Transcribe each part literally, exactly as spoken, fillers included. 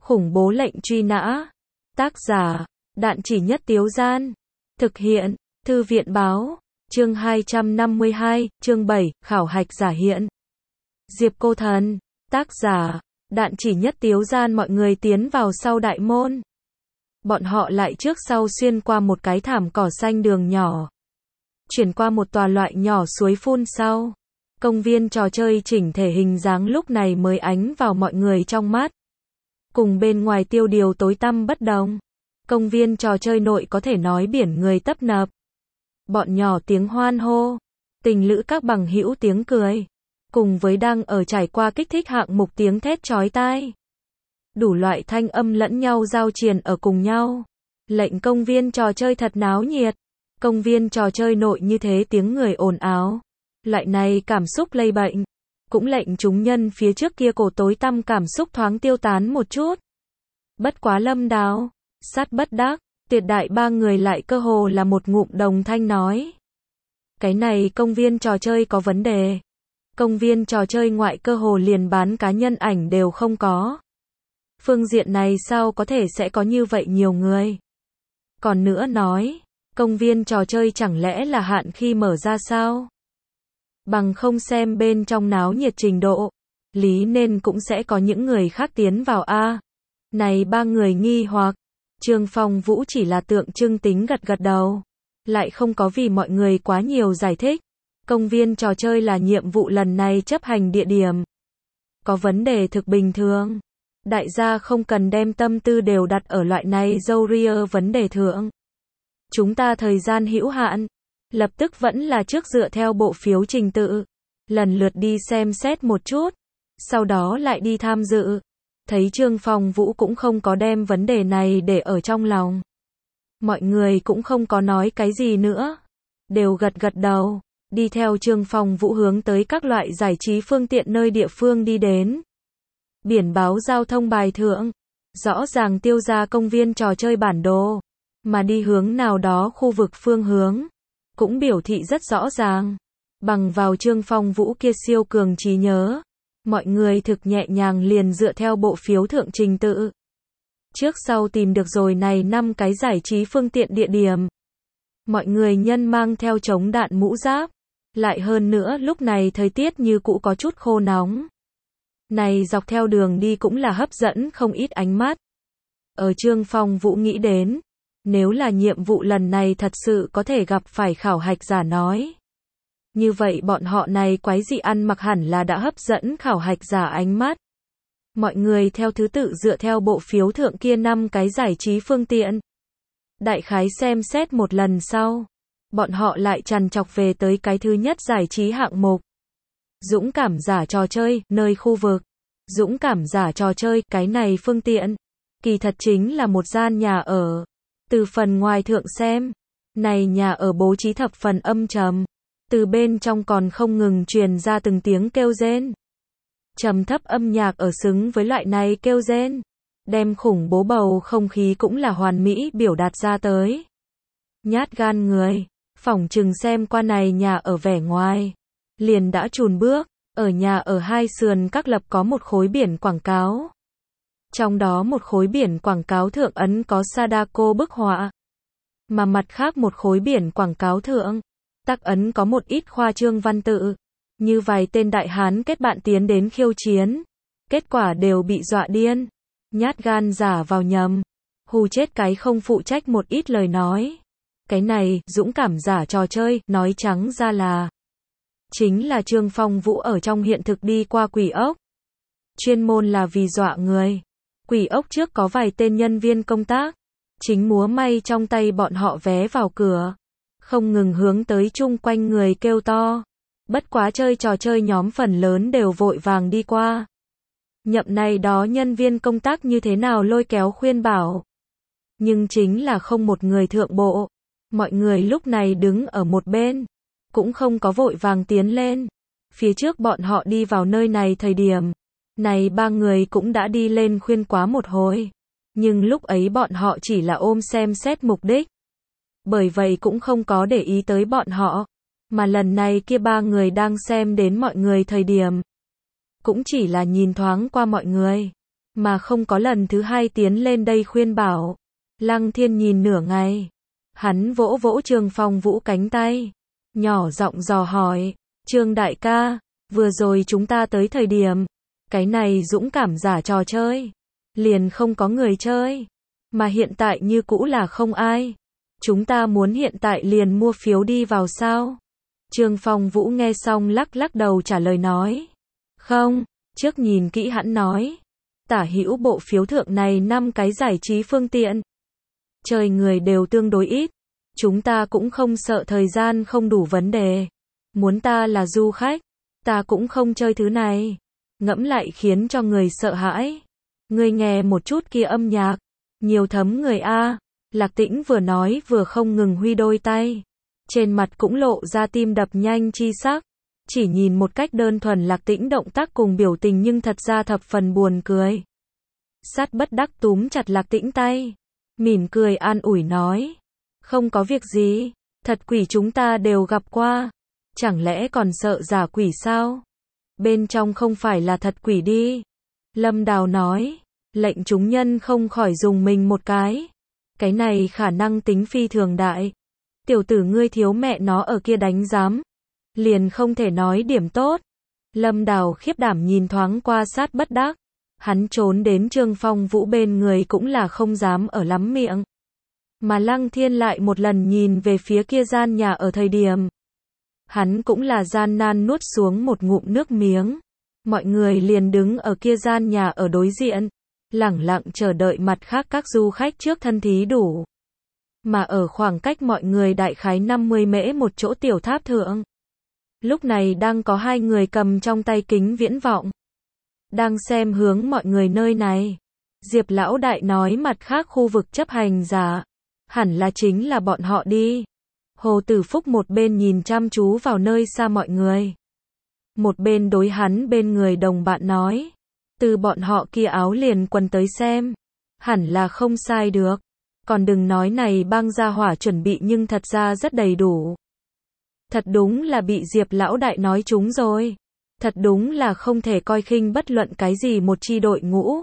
Khủng bố lệnh truy nã. Tác giả, Đạn Chỉ Nhất Tiếu Gian. Thực hiện, Thư viện Báo. Chương hai trăm năm mươi hai, chương bảy, khảo hạch giả hiện. Diệp Cô Thần. Tác giả, Đạn Chỉ Nhất Tiếu Gian. Mọi người tiến vào sau đại môn. Bọn họ lại trước sau xuyên qua một cái thảm cỏ xanh đường nhỏ. Chuyển qua một tòa loại nhỏ suối phun sau. Công viên trò chơi chỉnh thể hình dáng lúc này mới ánh vào mọi người trong mắt. Cùng bên ngoài tiêu điều tối tăm bất đồng. Công viên trò chơi nội có thể nói biển người tấp nập. Bọn nhỏ tiếng hoan hô. Tình lữ các bằng hữu tiếng cười. Cùng với đang ở trải qua kích thích hạng mục tiếng thét chói tai. Đủ loại thanh âm lẫn nhau giao triền ở cùng nhau. Lệnh công viên trò chơi thật náo nhiệt. Công viên trò chơi nội như thế tiếng người ồn ào. Loại này cảm xúc lây bệnh. Cũng lệnh chúng nhân phía trước kia cổ tối tăm cảm xúc thoáng tiêu tán một chút. Bất quá Lâm Đào, Sát Bất Đắc, Tuyệt Đại ba người lại cơ hồ là một ngụm đồng thanh nói. Cái này công viên trò chơi có vấn đề. Công viên trò chơi ngoại cơ hồ liền bán cá nhân ảnh đều không có. Phương diện này sao có thể sẽ có như vậy nhiều người. Còn nữa nói, công viên trò chơi chẳng lẽ là hạn khi mở ra sao? Bằng không xem bên trong náo nhiệt trình độ, lý nên cũng sẽ có những người khác tiến vào a. Này ba người nghi hoặc, Trương Phong Vũ chỉ là tượng trưng tính gật gật đầu, lại không có vì mọi người quá nhiều giải thích. Công viên trò chơi là nhiệm vụ lần này chấp hành địa điểm. Có vấn đề thực bình thường. Đại gia không cần đem tâm tư đều đặt ở loại này dâu ria vấn đề thượng. Chúng ta thời gian hữu hạn. Lập tức vẫn là trước dựa theo bộ phiếu trình tự. Lần lượt đi xem xét một chút. Sau đó lại đi tham dự. Thấy Trương Phong Vũ cũng không có đem vấn đề này để ở trong lòng. Mọi người cũng không có nói cái gì nữa. Đều gật gật đầu. Đi theo Trương Phong Vũ hướng tới các loại giải trí phương tiện nơi địa phương đi đến. Biển báo giao thông bài thượng. Rõ ràng tiêu ra công viên trò chơi bản đồ. Mà đi hướng nào đó khu vực phương hướng. Cũng biểu thị rất rõ ràng. Bằng vào Trương Phong Vũ kia siêu cường trí nhớ. Mọi người thực nhẹ nhàng liền dựa theo bộ phiếu thượng trình tự. Trước sau tìm được rồi này năm cái giải trí phương tiện địa điểm. Mọi người nhân mang theo chống đạn mũ giáp. Lại hơn nữa lúc này thời tiết như cũ có chút khô nóng. Này dọc theo đường đi cũng là hấp dẫn không ít ánh mắt. Ở Trương Phong Vũ nghĩ đến. Nếu là nhiệm vụ lần này thật sự có thể gặp phải khảo hạch giả nói. Như vậy bọn họ này quái dị ăn mặc hẳn là đã hấp dẫn khảo hạch giả ánh mắt. Mọi người theo thứ tự dựa theo bộ phiếu thượng kia năm cái giải trí phương tiện. Đại khái xem xét một lần sau. Bọn họ lại trằn trọc về tới cái thứ nhất giải trí hạng mục. Dũng cảm giả trò chơi, nơi khu vực. Dũng cảm giả trò chơi, cái này phương tiện. Kỳ thật chính là một gian nhà ở. Từ phần ngoài thượng xem, này nhà ở bố trí thập phần âm trầm. Từ bên trong còn không ngừng truyền ra từng tiếng kêu rên. Trầm thấp âm nhạc ở xứng với loại này kêu rên. Đem khủng bố bầu không khí cũng là hoàn mỹ biểu đạt ra tới. Nhát gan người, phỏng chừng xem qua này nhà ở vẻ ngoài. Liền đã chùn bước, ở nhà ở hai sườn các lập có một khối biển quảng cáo. Trong đó một khối biển quảng cáo thượng ấn có Sadako bức họa. Mà mặt khác một khối biển quảng cáo thượng, tắc ấn có một ít khoa trương văn tự. Như vài tên đại hán kết bạn tiến đến khiêu chiến. Kết quả đều bị dọa điên. Nhát gan giả vào nhầm. Hù chết cái không phụ trách một ít lời nói. Cái này, dũng cảm giả trò chơi, nói trắng ra là. Chính là Trương Phong Vũ ở trong hiện thực đi qua quỷ ốc. Chuyên môn là vì dọa người. Quỷ ốc trước có vài tên nhân viên công tác. Chính múa may trong tay bọn họ vé vào cửa. Không ngừng hướng tới chung quanh người kêu to. Bất quá chơi trò chơi nhóm phần lớn đều vội vàng đi qua. Nhậm này đó nhân viên công tác như thế nào lôi kéo khuyên bảo. Nhưng chính là không một người thượng bộ. Mọi người lúc này đứng ở một bên. Cũng không có vội vàng tiến lên. Phía trước bọn họ đi vào nơi này thời điểm. Này ba người cũng đã đi lên khuyên quá một hồi. Nhưng lúc ấy bọn họ chỉ là ôm xem xét mục đích. Bởi vậy cũng không có để ý tới bọn họ. Mà lần này kia ba người đang xem đến mọi người thời điểm. Cũng chỉ là nhìn thoáng qua mọi người. mà không có lần thứ hai tiến lên đây khuyên bảo. Lăng Thiên nhìn nửa ngày, hắn vỗ vỗ Trương Phong Vũ cánh tay, nhỏ giọng dò hỏi, Trương đại ca, vừa rồi chúng ta tới thời điểm, cái này dũng cảm giả trò chơi, liền không có người chơi, mà hiện tại như cũ là không ai. Chúng ta muốn hiện tại liền mua phiếu đi vào sao? Trương Phong Vũ nghe xong lắc lắc đầu trả lời nói. Không, trước nhìn kỹ hắn nói. Tả hữu bộ phiếu thượng này năm cái giải trí phương tiện. Chơi người đều tương đối ít. Chúng ta cũng không sợ thời gian không đủ vấn đề. Muốn ta là du khách, ta cũng không chơi thứ này. Ngẫm lại khiến cho người sợ hãi. Ngươi nghe một chút kia âm nhạc. Nhiều thấm người a. Lạc Tĩnh vừa nói vừa không ngừng huy đôi tay. Trên mặt cũng lộ ra tim đập nhanh chi sắc. Chỉ nhìn một cách đơn thuần Lạc Tĩnh động tác cùng biểu tình nhưng thật ra thập phần buồn cười. Sát bất đắc túm chặt Lạc Tĩnh tay. Mỉm cười an ủi nói. Không có việc gì. Thật quỷ chúng ta đều gặp qua. Chẳng lẽ còn sợ giả quỷ sao? Bên trong không phải là thật quỷ đi. Lâm Đào nói. Lệnh chúng nhân không khỏi dùng mình một cái. Cái này khả năng tính phi thường đại. Tiểu tử ngươi thiếu mẹ nó ở kia đánh giám. Liền không thể nói điểm tốt. Lâm Đào khiếp đảm nhìn thoáng qua sát bất đắc. Hắn trốn đến Trương Phong Vũ bên người cũng là không dám ở lắm miệng. Mà Lăng Thiên lại một lần nhìn về phía kia gian nhà ở thời điểm. Hắn cũng là gian nan nuốt xuống một ngụm nước miếng. Mọi người liền đứng ở kia gian nhà ở đối diện. Lẳng lặng chờ đợi mặt khác các du khách trước thân thí đủ. Mà ở khoảng cách mọi người đại khái năm mươi mễ một chỗ tiểu tháp thượng. Lúc này đang có hai người cầm trong tay kính viễn vọng. Đang xem hướng mọi người nơi này. Diệp lão đại nói mặt khác khu vực chấp hành giả. Hẳn là chính là bọn họ đi. Hồ Tử Phúc một bên nhìn chăm chú vào nơi xa mọi người. Một bên đối hắn bên người đồng bạn nói. Từ bọn họ kia áo liền quần tới xem. Hẳn là không sai được. Còn đừng nói này băng ra hỏa chuẩn bị nhưng thật ra rất đầy đủ. Thật đúng là bị Diệp lão đại nói trúng rồi. Thật đúng là không thể coi khinh bất luận cái gì một chi đội ngũ.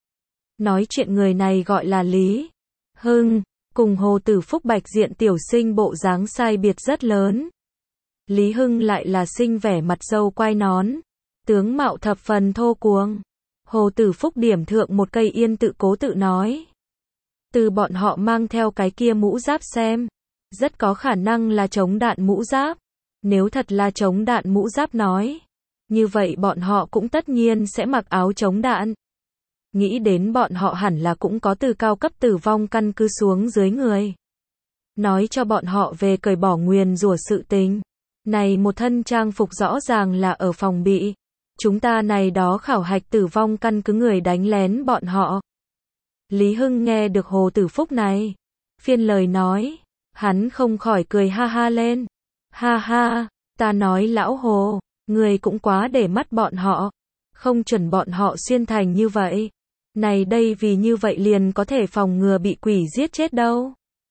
Nói chuyện người này gọi là Lý Hưng, cùng Hồ Tử Phúc bạch diện tiểu sinh bộ dáng sai biệt rất lớn. Lý Hưng lại là sinh vẻ mặt râu quai nón, tướng mạo thập phần thô cuồng. Hồ Tử Phúc điểm thượng một cây yên tự cố tự nói. Từ bọn họ mang theo cái kia mũ giáp xem, rất có khả năng là chống đạn mũ giáp. Nếu thật là chống đạn mũ giáp nói, như vậy bọn họ cũng tất nhiên sẽ mặc áo chống đạn. Nghĩ đến bọn họ hẳn là cũng có từ cao cấp tử vong căn cứ xuống dưới người. Nói cho bọn họ về cởi bỏ nguyền rủa sự tình. Này một thân trang phục rõ ràng là ở phòng bị. Chúng ta này đó khảo hạch tử vong căn cứ người đánh lén bọn họ. Lý Hưng nghe được Hồ Tử Phúc này. Phiên lời nói. Hắn không khỏi cười ha ha lên. Ha ha, ta nói lão Hồ, người cũng quá để mắt bọn họ. Không chuẩn bọn họ xuyên thành như vậy. Này đây vì như vậy liền có thể phòng ngừa bị quỷ giết chết đâu.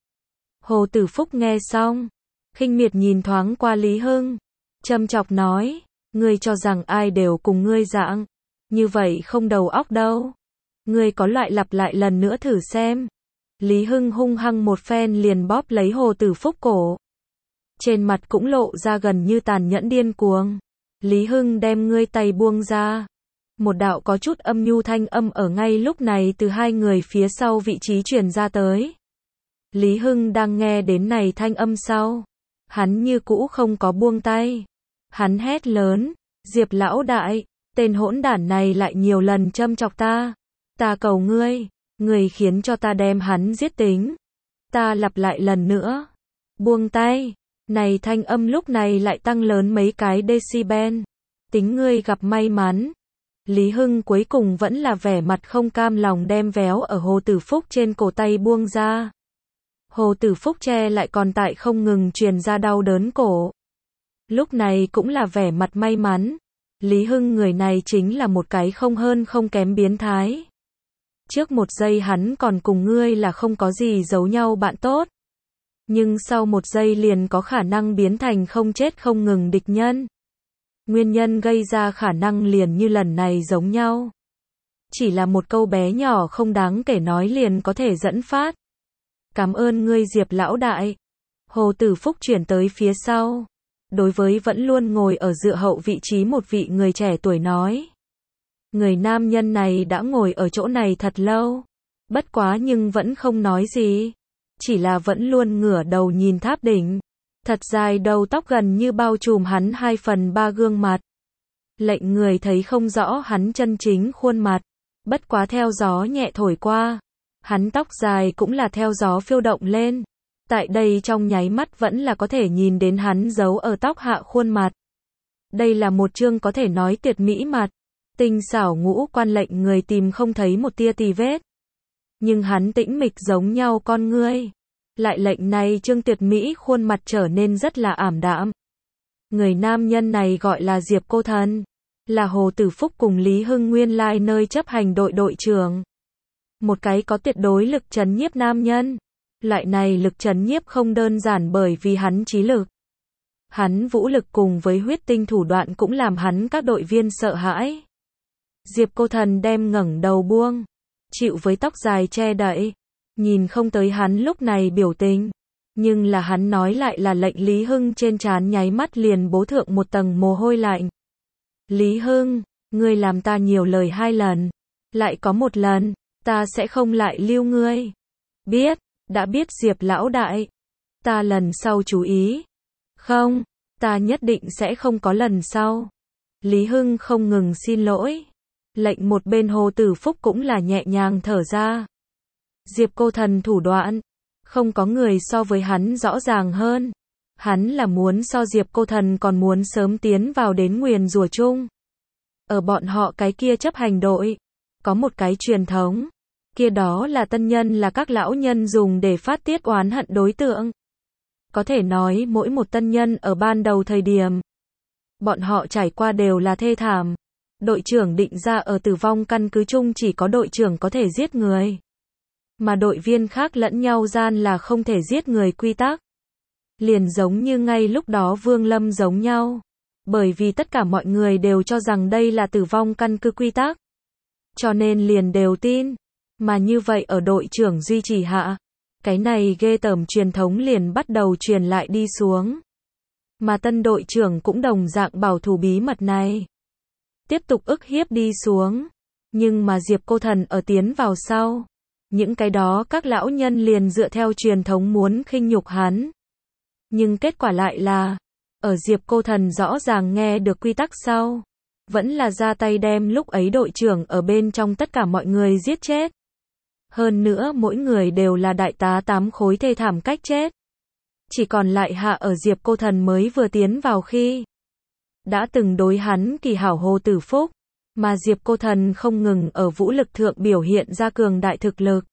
Hồ Tử Phúc nghe xong. Khinh miệt nhìn thoáng qua Lý Hưng. Châm chọc nói. Ngươi cho rằng ai đều cùng ngươi dạng. Như vậy không đầu óc đâu. Ngươi có loại lặp lại lần nữa thử xem. Lý Hưng hung hăng một phen liền bóp lấy Hồ Tử Phúc cổ. Trên mặt cũng lộ ra gần như tàn nhẫn điên cuồng. Lý Hưng đem ngươi tay buông ra. Một đạo có chút âm nhu thanh âm ở ngay lúc này từ hai người phía sau vị trí truyền ra tới. Lý Hưng đang nghe đến này thanh âm sau. Hắn như cũ không có buông tay. Hắn hét lớn. Diệp lão đại, tên hỗn đản này lại nhiều lần châm chọc ta. Ta cầu ngươi, ngươi khiến cho ta đem hắn giết tính. Ta lặp lại lần nữa. Buông tay. Này thanh âm lúc này lại tăng lớn mấy cái decibel. Tính ngươi gặp may mắn. Lý Hưng cuối cùng vẫn là vẻ mặt không cam lòng đem véo ở Hồ Tử Phúc trên cổ tay buông ra. Hồ Tử Phúc che lại còn tại không ngừng truyền ra đau đớn cổ. Lúc này cũng là vẻ mặt may mắn. Lý Hưng người này chính là một cái không hơn không kém biến thái. Trước một giây hắn còn cùng ngươi là không có gì giấu nhau bạn tốt. Nhưng sau một giây liền có khả năng biến thành không chết không ngừng địch nhân. Nguyên nhân gây ra khả năng liền như lần này giống nhau. Chỉ là một câu bé nhỏ không đáng kể nói liền có thể dẫn phát. Cảm ơn ngươi Diệp lão đại. Hồ Tử Phúc chuyển tới phía sau. Đối với vẫn luôn ngồi ở dựa hậu vị trí một vị người trẻ tuổi nói. Người nam nhân này đã ngồi ở chỗ này thật lâu. Bất quá nhưng vẫn không nói gì. Chỉ là vẫn luôn ngửa đầu nhìn tháp đỉnh. Thật dài đầu tóc gần như bao trùm hắn hai phần ba gương mặt. Lệnh người thấy không rõ hắn chân chính khuôn mặt. Bất quá theo gió nhẹ thổi qua. Hắn tóc dài cũng là theo gió phiêu động lên. Tại đây trong nháy mắt vẫn là có thể nhìn đến hắn giấu ở tóc hạ khuôn mặt. Đây là một chương có thể nói tuyệt mỹ mặt. Tinh xảo ngũ quan lệnh người tìm không thấy một tia tì vết. Nhưng hắn tĩnh mịch giống nhau con ngươi. Lại lệnh này chương tuyệt mỹ khuôn mặt trở nên rất là ảm đạm. Người nam nhân này gọi là Diệp Cô Thần. Là Hồ Tử Phúc cùng Lý Hưng nguyên lai nơi chấp hành đội đội trưởng. Một cái có tuyệt đối lực trấn nhiếp nam nhân. Loại này lực trấn nhiếp không đơn giản bởi vì hắn trí lực. Hắn vũ lực cùng với huyết tinh thủ đoạn cũng làm hắn các đội viên sợ hãi. Diệp Cô Thần đem ngẩng đầu buông. Chịu với tóc dài che đậy. Nhìn không tới hắn lúc này biểu tình. Nhưng là hắn nói lại là lệnh Lý Hưng trên trán nháy mắt liền bố thượng một tầng mồ hôi lạnh. Lý Hưng, ngươi làm ta nhiều lời hai lần. Lại có một lần, ta sẽ không lại lưu ngươi. Biết, đã biết Diệp lão đại. Ta lần sau chú ý. Không, ta nhất định sẽ không có lần sau. Lý Hưng không ngừng xin lỗi. Lệnh một bên Hồ Tử Phúc cũng là nhẹ nhàng thở ra. Diệp Cô Thần thủ đoạn. Không có người so với hắn rõ ràng hơn. Hắn là muốn so Diệp Cô Thần còn muốn sớm tiến vào đến nguyền rủa chung. Ở bọn họ cái kia chấp hành đội. Có một cái truyền thống. Kia đó là tân nhân là các lão nhân dùng để phát tiết oán hận đối tượng. Có thể nói mỗi một tân nhân ở ban đầu thời điểm. Bọn họ trải qua đều là thê thảm. Đội trưởng định ra ở tử vong căn cứ chung chỉ có đội trưởng có thể giết người. Mà đội viên khác lẫn nhau gian là không thể giết người quy tắc. Liền giống như ngay lúc đó Vương Lâm giống nhau. Bởi vì tất cả mọi người đều cho rằng đây là tử vong căn cứ quy tắc. Cho nên liền đều tin. Mà như vậy ở đội trưởng duy trì hạ. Cái này ghê tởm truyền thống liền bắt đầu truyền lại đi xuống. Mà tân đội trưởng cũng đồng dạng bảo thủ bí mật này. Tiếp tục ức hiếp đi xuống. Nhưng mà Diệp Cô Thần ở tiến vào sau. Những cái đó các lão nhân liền dựa theo truyền thống muốn khinh nhục hắn. Nhưng kết quả lại là, ở Diệp Cô Thần rõ ràng nghe được quy tắc sau, vẫn là ra tay đem lúc ấy đội trưởng ở bên trong tất cả mọi người giết chết. Hơn nữa mỗi người đều là đại tá tám khối thê thảm cách chết. Chỉ còn lại hạ ở Diệp Cô Thần mới vừa tiến vào khi đã từng đối hắn kỳ hảo Hồ Tử Phúc. Mà Diệp Cô Thần không ngừng ở vũ lực thượng biểu hiện ra cường đại thực lực.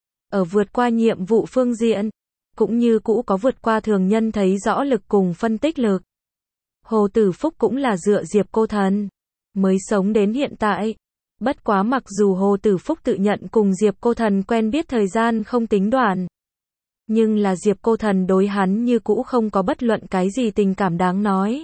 Ở vượt qua nhiệm vụ phương diện, cũng như cũ có vượt qua thường nhân thấy rõ lực cùng phân tích lực. Hồ Tử Phúc cũng là dựa Diệp Cô Thần mới sống đến hiện tại. Bất quá mặc dù Hồ Tử Phúc tự nhận cùng Diệp Cô Thần quen biết thời gian không tính đoạn. Nhưng là Diệp Cô Thần đối hắn như cũ không có bất luận cái gì tình cảm đáng nói.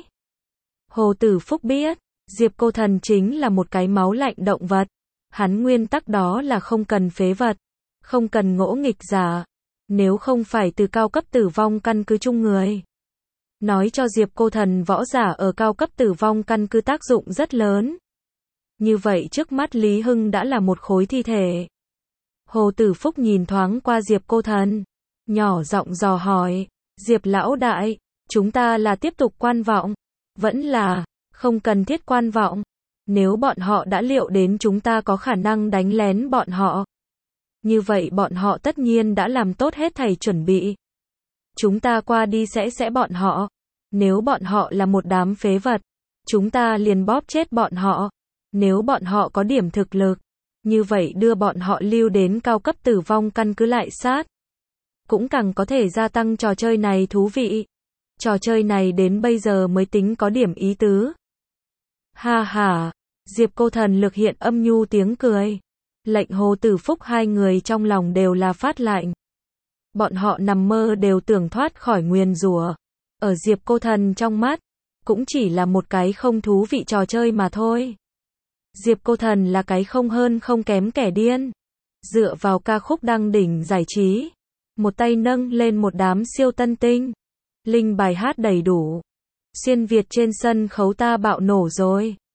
Hồ Tử Phúc biết. Diệp Cô Thần chính là một cái máu lạnh động vật. Hắn nguyên tắc đó là không cần phế vật. Không cần ngỗ nghịch giả. Nếu không phải từ cao cấp tử vong căn cứ chung người. Nói cho Diệp Cô Thần võ giả ở cao cấp tử vong căn cứ tác dụng rất lớn. Như vậy trước mắt Lý Hưng đã là một khối thi thể. Hồ Tử Phúc nhìn thoáng qua Diệp Cô Thần. Nhỏ giọng dò hỏi. Diệp lão đại, chúng ta là tiếp tục quan vọng. Vẫn là không cần thiết quan vọng. Nếu bọn họ đã liệu đến chúng ta có khả năng đánh lén bọn họ. Như vậy bọn họ tất nhiên đã làm tốt hết thảy chuẩn bị. Chúng ta qua đi sẽ sẽ bọn họ. Nếu bọn họ là một đám phế vật, chúng ta liền bóp chết bọn họ. Nếu bọn họ có điểm thực lực, như vậy đưa bọn họ lưu đến cao cấp tử vong căn cứ lại sát. Cũng càng có thể gia tăng trò chơi này thú vị. Trò chơi này đến bây giờ mới tính có điểm ý tứ. Ha ha, Diệp Cô Thần lực hiện âm nhu tiếng cười. Lệnh Hồ Tử Phúc hai người trong lòng đều là phát lạnh. Bọn họ nằm mơ đều tưởng thoát khỏi nguyền rủa. Ở Diệp Cô Thần trong mắt, cũng chỉ là một cái không thú vị trò chơi mà thôi. Diệp Cô Thần là cái không hơn không kém kẻ điên. Dựa vào ca khúc đăng đỉnh giải trí, một tay nâng lên một đám siêu tân tinh. Linh bài hát đầy đủ. Xuyên Việt trên sân khấu ta bạo nổ rồi.